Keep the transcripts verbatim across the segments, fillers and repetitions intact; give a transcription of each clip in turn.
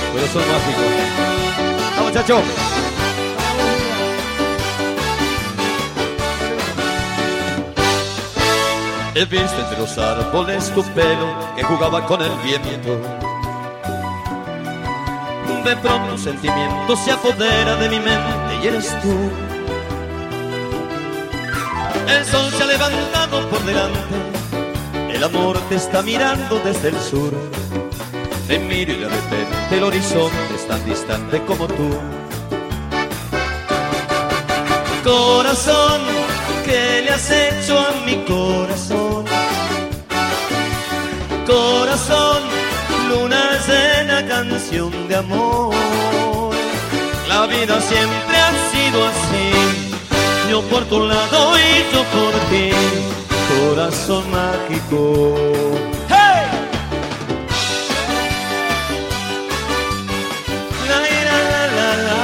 Corazón mágico. Vamos, muchachos. He visto entre los árboles tu pelo que jugaba con el viento. De pronto un sentimiento se apodera de mi mente y eres tú. El sol se ha levantado por delante, el amor te está mirando desde el sur. Te miro y de repente el horizonte es tan distante como tú. Corazón, ¿qué le has hecho a mi corazón? Corazón, luna llena, canción de amor. La vida siempre ha sido así, yo por tu lado y yo por ti. Corazón mágico. ¡Hey! La, la, la, la,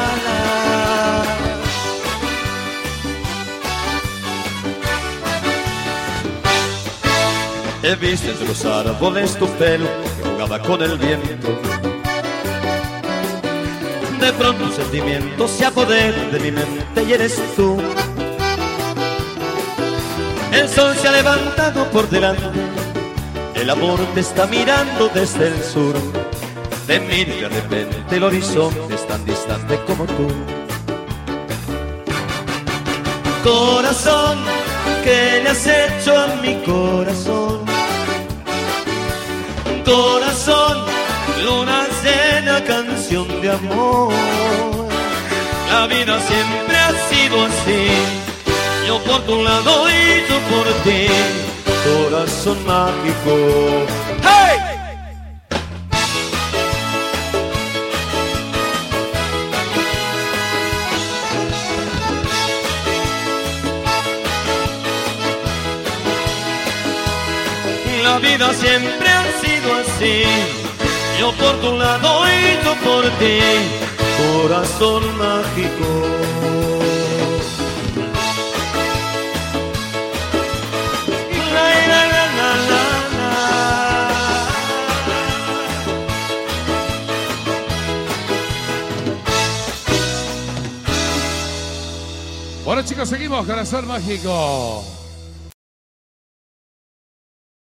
la. He visto entre los árboles tu pelo que jugaba con el viento. De pronto un sentimiento se apodera de mi mente y eres tú. El sol se ha levantado por delante, el amor te está mirando desde el sur. Te miro y de repente el horizonte es tan distante como tú. Corazón, ¿qué le has hecho a mi corazón? Corazón, luna llena, canción de amor. La vida siempre ha sido así, yo por tu lado y yo por ti. Corazón mágico. ¡Hey! La vida siempre ha sido así, yo por tu lado y yo por ti. Corazón mágico. La, la, la, la, la, la. Bueno, chicos, seguimos. Corazón mágico.